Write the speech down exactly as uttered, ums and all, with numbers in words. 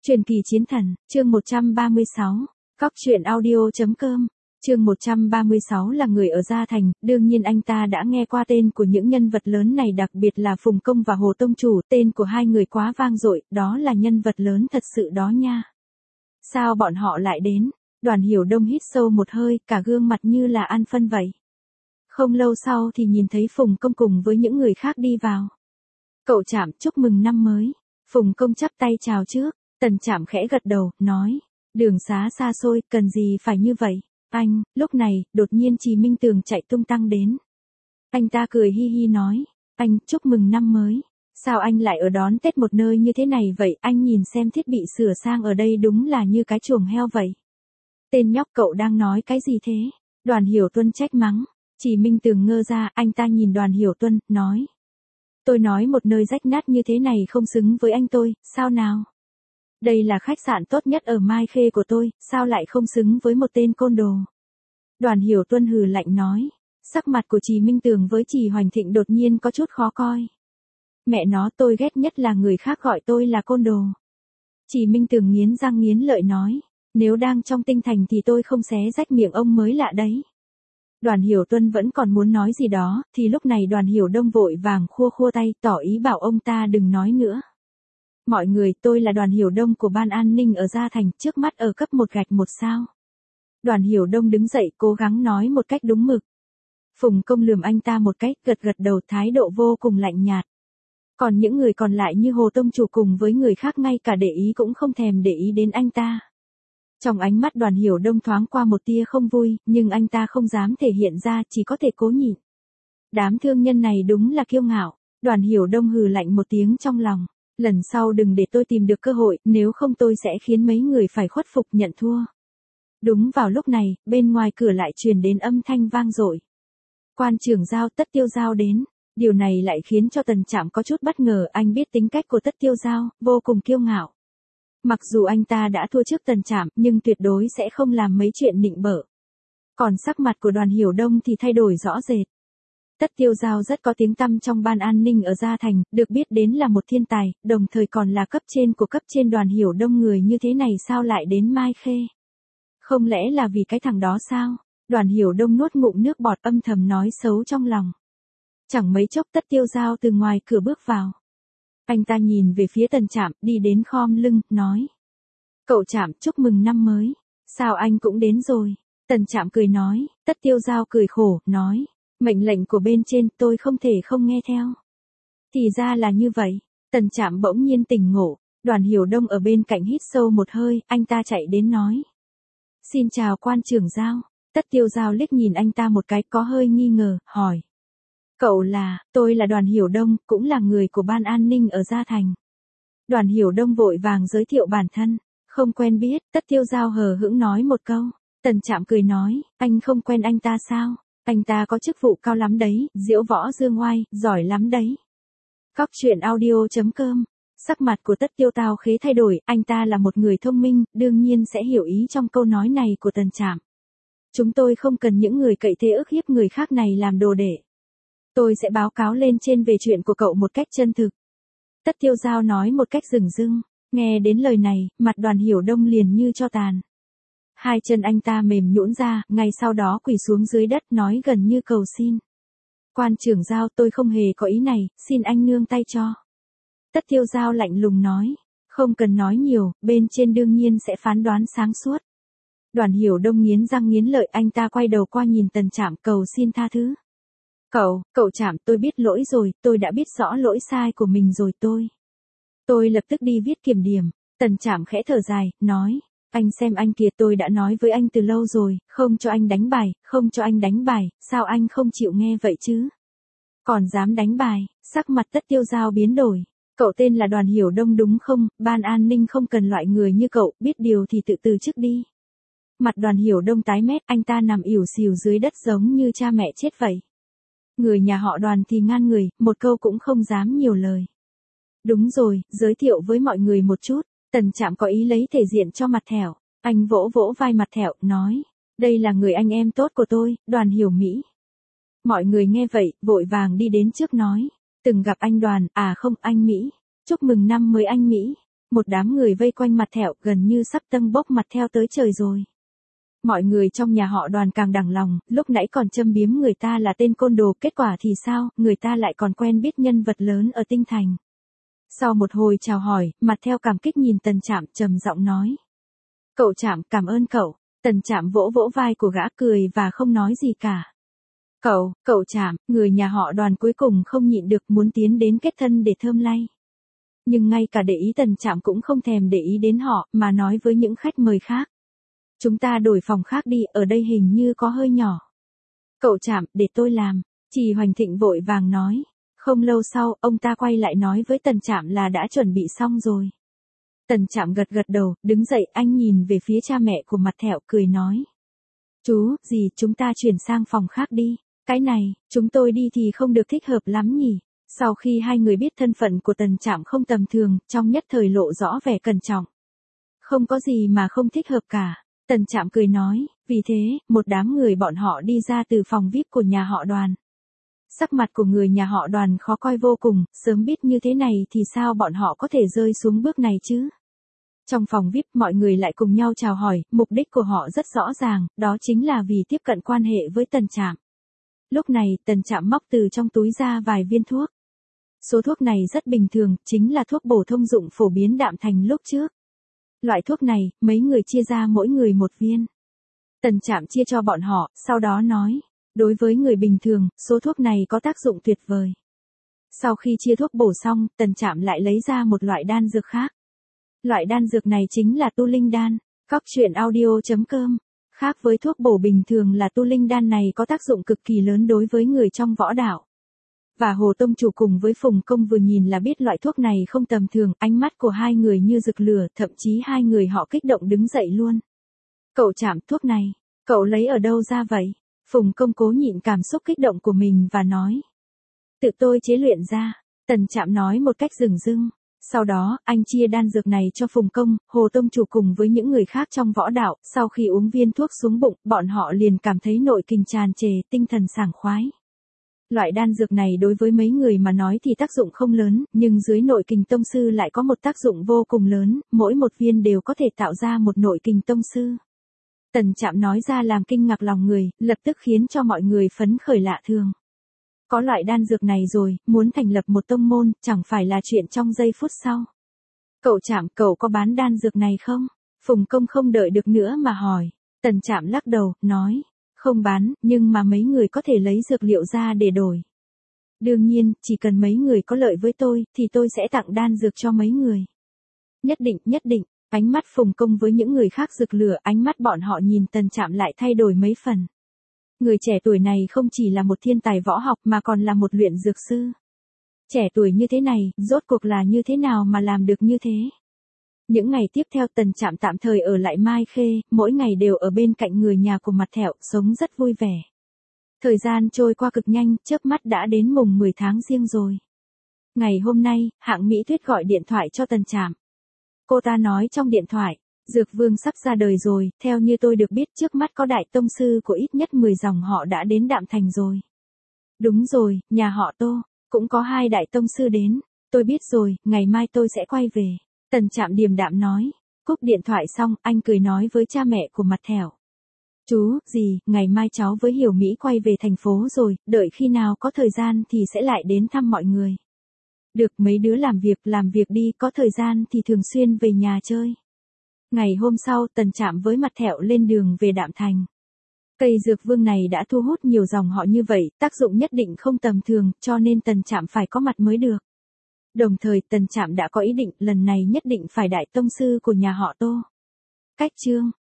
Truyền kỳ chiến thần, chương một trăm ba mươi sáu, Cóc truyện audio.com, chương một trăm ba mươi sáu là người ở Gia Thành, đương nhiên anh ta đã nghe qua tên của những nhân vật lớn này, đặc biệt là Phùng Công và Hồ Tông Chủ, tên của hai người quá vang dội, đó là nhân vật lớn thật sự đó nha. Sao bọn họ lại đến? Đoàn Hiểu Đông hít sâu một hơi, cả gương mặt như là ăn phân vậy. Không lâu sau thì nhìn thấy Phùng Công cùng với những người khác đi vào. Cậu Trạm, chúc mừng năm mới. Phùng Công chắp tay chào trước. Tần Trạm khẽ gật đầu, nói, đường xá xa xôi, cần gì phải như vậy, anh. Lúc này, đột nhiên Trì Minh Tường chạy tung tăng đến. Anh ta cười hi hi nói, anh, chúc mừng năm mới. Sao anh lại ở đón Tết một nơi như thế này vậy, anh nhìn xem thiết bị sửa sang ở đây đúng là như cái chuồng heo vậy. Tên nhóc cậu đang nói cái gì thế? Đoàn Hiểu Tuân trách mắng. Trì Minh Tường ngơ ra, anh ta nhìn Đoàn Hiểu Tuân, nói. Tôi nói một nơi rách nát như thế này không xứng với anh tôi, sao nào? Đây là khách sạn tốt nhất ở Mai Khê của tôi, sao lại không xứng với một tên côn đồ? Đoàn Hiểu Tuân hừ lạnh nói. Sắc mặt của Trì Minh Tường với Trì Hoành Thịnh đột nhiên có chút khó coi. Mẹ nó, tôi ghét nhất là người khác gọi tôi là côn đồ. Trì Minh Tường nghiến răng nghiến lợi nói. Nếu đang trong tinh thành thì tôi không xé rách miệng ông mới lạ đấy. Đoàn Hiểu Tuân vẫn còn muốn nói gì đó, thì lúc này Đoàn Hiểu Đông vội vàng khua khua tay, tỏ ý bảo ông ta đừng nói nữa. Mọi người, tôi là Đoàn Hiểu Đông của Ban An ninh ở Gia Thành, trước mắt ở cấp một gạch một sao. Đoàn Hiểu Đông đứng dậy cố gắng nói một cách đúng mực. Phùng Công lườm anh ta một cách, gật gật đầu, thái độ vô cùng lạnh nhạt. Còn những người còn lại như Hồ Tông Chủ cùng với người khác ngay cả để ý cũng không thèm để ý đến anh ta. Trong ánh mắt Đoàn Hiểu Đông thoáng qua một tia không vui, nhưng anh ta không dám thể hiện ra, chỉ có thể cố nhịn. Đám thương nhân này đúng là kiêu ngạo. Đoàn Hiểu Đông hừ lạnh một tiếng trong lòng. Lần sau đừng để tôi tìm được cơ hội, nếu không tôi sẽ khiến mấy người phải khuất phục nhận thua. Đúng vào lúc này, bên ngoài cửa lại truyền đến âm thanh vang dội. Quan trưởng Giao, Tất Tiêu Giao đến. Điều này lại khiến cho Tần Trạm có chút bất ngờ, anh biết tính cách của Tất Tiêu Giao, vô cùng kiêu ngạo. Mặc dù anh ta đã thua trước Tần Trạm, nhưng tuyệt đối sẽ không làm mấy chuyện nịnh bợ. Còn sắc mặt của Đoàn Hiểu Đông thì thay đổi rõ rệt. Tất Tiêu Giao rất có tiếng tăm trong Ban An ninh ở Gia Thành, được biết đến là một thiên tài, đồng thời còn là cấp trên của cấp trên. Đoàn Hiểu Đông người như thế này sao lại đến Mai Khê? Không lẽ là vì cái thằng đó sao? Đoàn Hiểu Đông nuốt ngụm nước bọt, âm thầm nói xấu trong lòng. Chẳng mấy chốc Tất Tiêu Giao từ ngoài cửa bước vào. Anh ta nhìn về phía Tần Trạm, đi đến khom lưng, nói. Cậu Trạm, chúc mừng năm mới. Sao anh cũng đến rồi? Tần Trạm cười nói. Tất Tiêu Giao cười khổ, nói. Mệnh lệnh của bên trên tôi không thể không nghe theo. Thì ra là như vậy. Tần Trạm bỗng nhiên tỉnh ngộ. Đoàn Hiểu Đông ở bên cạnh hít sâu một hơi, anh ta chạy đến nói. Xin chào quan trưởng Giao. Tất Tiêu Giao liếc nhìn anh ta một cái, có hơi nghi ngờ, hỏi. Cậu là, tôi là Đoàn Hiểu Đông, cũng là người của Ban An ninh ở Gia Thành. Đoàn Hiểu Đông vội vàng giới thiệu bản thân. Không quen biết. Tất Tiêu Giao hờ hững nói một câu. Tần Trạm cười nói, anh không quen anh ta sao? Anh ta có chức vụ cao lắm đấy, diễu võ dương oai, giỏi lắm đấy. Cóc truyện audio.com. Sắc mặt của Tất Tiêu Tao khế thay đổi, anh ta là một người thông minh, đương nhiên sẽ hiểu ý trong câu nói này của Tần Trạm. Chúng tôi không cần những người cậy thế ức hiếp người khác này làm đồ đệ. Tôi sẽ báo cáo lên trên về chuyện của cậu một cách chân thực. Tất Tiêu Giao nói một cách dửng dưng. Nghe đến lời này, mặt Đoàn Hiểu Đông liền như tro tàn. Hai chân anh ta mềm nhũn ra, ngay sau đó quỳ xuống dưới đất nói gần như cầu xin. Quan trưởng Giao, tôi không hề có ý này, xin anh nương tay cho. Tất Tiêu Giao lạnh lùng nói. Không cần nói nhiều, bên trên đương nhiên sẽ phán đoán sáng suốt. Đoàn Hiểu Đông nghiến răng nghiến lợi, anh ta quay đầu qua nhìn Tần Trạm cầu xin tha thứ. Cậu, cậu Trạm, tôi biết lỗi rồi, tôi đã biết rõ lỗi sai của mình rồi tôi. Tôi lập tức đi viết kiểm điểm. Tần Trạm khẽ thở dài, nói. Anh xem anh kìa, tôi đã nói với anh từ lâu rồi, không cho anh đánh bài, không cho anh đánh bài, sao anh không chịu nghe vậy chứ? Còn dám đánh bài, sắc mặt Tất Tiêu Giao biến đổi. Cậu tên là Đoàn Hiểu Đông đúng không? Ban An ninh không cần loại người như cậu, biết điều thì tự từ chức đi. Mặt Đoàn Hiểu Đông tái mét, anh ta nằm ỉu xìu dưới đất giống như cha mẹ chết vậy. Người nhà họ Đoàn thì ngan người, một câu cũng không dám nhiều lời. Đúng rồi, giới thiệu với mọi người một chút. Tần Trạm có ý lấy thể diện cho Mặt Thẻo. Anh vỗ vỗ vai Mặt Thẻo, nói. Đây là người anh em tốt của tôi, Đoàn Hiểu Mỹ. Mọi người nghe vậy, vội vàng đi đến trước nói. Từng gặp anh Đoàn, à không, anh Mỹ. Chúc mừng năm mới anh Mỹ. Một đám người vây quanh mặt Thẹo gần như sắp tâng bốc mặt theo tới trời rồi. Mọi người trong nhà họ Đoàn càng đằng lòng, lúc nãy còn châm biếm người ta là tên côn đồ, kết quả thì sao, người ta lại còn quen biết nhân vật lớn ở Tinh Thành. Sau một hồi chào hỏi, mặt Theo cảm kích nhìn Tần Trạm trầm giọng nói. Cậu Trạm, cảm ơn cậu. Tần Trạm vỗ vỗ vai của gã cười và không nói gì cả. Cậu, cậu Trạm, người nhà họ Đoàn cuối cùng không nhịn được muốn tiến đến kết thân để thơm lay. Nhưng ngay cả để ý Tần Trạm cũng không thèm để ý đến họ, mà nói với những khách mời khác. Chúng ta đổi phòng khác đi, ở đây hình như có hơi nhỏ. Cậu Trạm, để tôi làm. Trì Hoành Thịnh vội vàng nói. Không lâu sau, ông ta quay lại nói với Tần Trạm là đã chuẩn bị xong rồi. Tần Trạm gật gật đầu, đứng dậy, anh nhìn về phía cha mẹ của mặt Thẹo cười nói. Chú, dì, chúng ta chuyển sang phòng khác đi. Cái này, chúng tôi đi thì không được thích hợp lắm nhỉ. Sau khi hai người biết thân phận của Tần Trạm không tầm thường, trong nhất thời lộ rõ vẻ cẩn trọng. Không có gì mà không thích hợp cả. Tần Trạm cười nói, vì thế, một đám người bọn họ đi ra từ phòng vi ai pi của nhà họ Đoàn. Sắc mặt của người nhà họ Đoàn khó coi vô cùng, sớm biết như thế này thì sao bọn họ có thể rơi xuống bước này chứ? Trong phòng vi ai pi mọi người lại cùng nhau chào hỏi, mục đích của họ rất rõ ràng, đó chính là vì tiếp cận quan hệ với Tần Trạm. Lúc này, Tần Trạm móc từ trong túi ra vài viên thuốc. Số thuốc này rất bình thường, chính là thuốc bổ thông dụng phổ biến Đạm Thành lúc trước. Loại thuốc này, mấy người chia ra mỗi người một viên. Tần Trạm chia cho bọn họ, sau đó nói, đối với người bình thường, số thuốc này có tác dụng tuyệt vời. Sau khi chia thuốc bổ xong, Tần Trạm lại lấy ra một loại đan dược khác. Loại đan dược này chính là tu linh đan. Cóc truyện audio chấm com. Khác với thuốc bổ bình thường là tu linh đan này có tác dụng cực kỳ lớn đối với người trong võ đạo. Và Hồ Tông Chủ cùng với Phùng Công vừa nhìn là biết loại thuốc này không tầm thường, ánh mắt của hai người như rực lửa, thậm chí hai người họ kích động đứng dậy luôn. Cậu Trạm, thuốc này, cậu lấy ở đâu ra vậy? Phùng Công cố nhịn cảm xúc kích động của mình và nói. Tự tôi chế luyện ra, Tần Trạm nói một cách dửng dưng. Sau đó, anh chia đan dược này cho Phùng Công, Hồ Tông Chủ cùng với những người khác trong võ đạo, sau khi uống viên thuốc xuống bụng, bọn họ liền cảm thấy nội kình tràn trề, tinh thần sảng khoái. Loại đan dược này đối với mấy người mà nói thì tác dụng không lớn, nhưng dưới nội kình tông sư lại có một tác dụng vô cùng lớn, mỗi một viên đều có thể tạo ra một nội kình tông sư. Tần Trạm nói ra làm kinh ngạc lòng người, lập tức khiến cho mọi người phấn khởi lạ thường. Có loại đan dược này rồi, muốn thành lập một tông môn, chẳng phải là chuyện trong giây phút sau. Cậu Trạm, cậu có bán đan dược này không? Phùng Công không đợi được nữa mà hỏi. Tần Trạm lắc đầu, nói. Không bán, nhưng mà mấy người có thể lấy dược liệu ra để đổi. Đương nhiên, chỉ cần mấy người có lợi với tôi, thì tôi sẽ tặng đan dược cho mấy người. Nhất định, nhất định, ánh mắt Phùng Công với những người khác rực lửa, ánh mắt bọn họ nhìn Tần Trạm lại thay đổi mấy phần. Người trẻ tuổi này không chỉ là một thiên tài võ học mà còn là một luyện dược sư. Trẻ tuổi như thế này, rốt cuộc là như thế nào mà làm được như thế? Những ngày tiếp theo Tần Trạm tạm thời ở lại Mai Khê, mỗi ngày đều ở bên cạnh người nhà của mặt Thẹo, sống rất vui vẻ. Thời gian trôi qua cực nhanh, chớp mắt đã đến mùng mười tháng Giêng rồi. Ngày hôm nay, Hạng Mỹ Tuyết gọi điện thoại cho Tần Trạm. Cô ta nói trong điện thoại, Dược Vương sắp ra đời rồi, theo như tôi được biết trước mắt có đại tông sư của ít nhất mười dòng họ đã đến Đạm Thành rồi. Đúng rồi, nhà họ Tô, cũng có hai đại tông sư đến, tôi biết rồi, ngày mai tôi sẽ quay về. Tần Trạm điềm đạm nói, cúp điện thoại xong, anh cười nói với cha mẹ của mặt Thẹo. Chú, dì, ngày mai cháu với Hiểu Mỹ quay về thành phố rồi, đợi khi nào có thời gian thì sẽ lại đến thăm mọi người. Được, mấy đứa làm việc, làm việc đi, có thời gian thì thường xuyên về nhà chơi. Ngày hôm sau, Tần Trạm với mặt Thẹo lên đường về Đạm Thành. Cây Dược Vương này đã thu hút nhiều dòng họ như vậy, tác dụng nhất định không tầm thường, cho nên Tần Trạm phải có mặt mới được. Đồng thời Tần Trạm đã có ý định lần này nhất định phải đại tông sư của nhà họ Tô. Cách chương